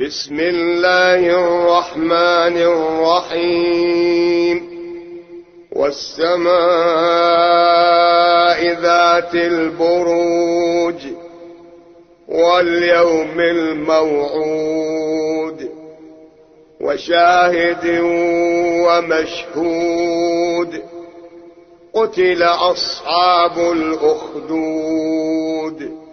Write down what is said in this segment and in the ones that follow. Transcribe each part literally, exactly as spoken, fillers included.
بسم الله الرحمن الرحيم والسماء ذات البروج واليوم الموعود وشاهد ومشهود قتل أصحاب الأخدود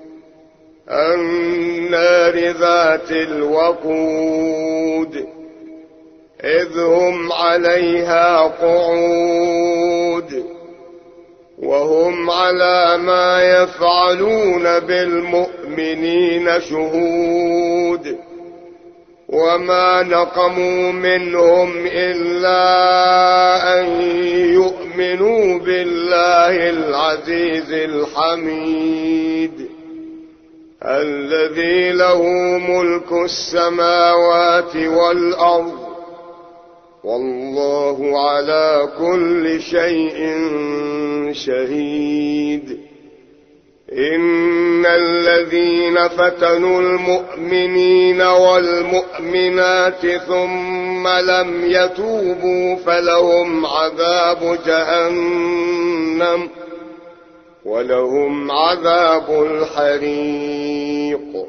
النار ذات الوقود إذ هم عليها قعود وهم على ما يفعلون بالمؤمنين شهود وما نقموا منهم إلا أن يؤمنوا بالله العزيز الحميد الذي له ملك السماوات والأرض والله على كل شيء شهيد. إن الذين فتنوا المؤمنين والمؤمنات ثم لم يتوبوا فلهم عذاب جهنم ولهم عذاب الحريق.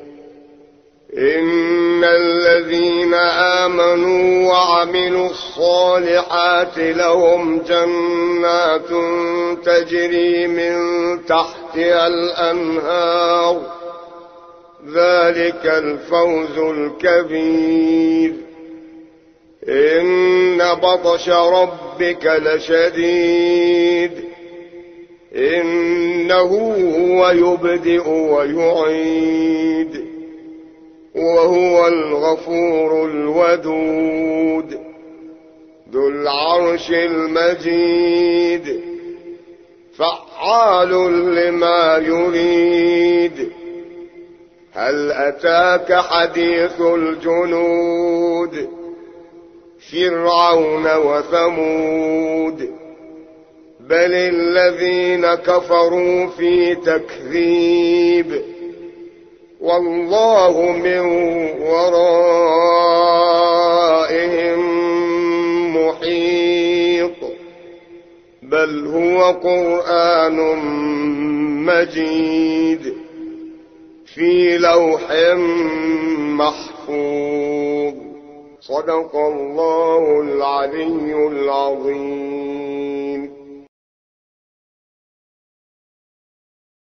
إن الذين آمنوا وعملوا الصالحات لهم جنات تجري من تحتها الأنهار ذلك الفوز الكبير. إن بطش ربك لشديد إنه هو يبدئ ويعيد وهو الغفور الودود ذو العرش المجيد فعال لما يريد. هل أتاك حديث الجنود فرعون وثمود بل الذين كفروا في تكذيب والله من ورائهم محيط بل هو قرآن مجيد في لوح محفوظ. صدق الله العلي العظيم.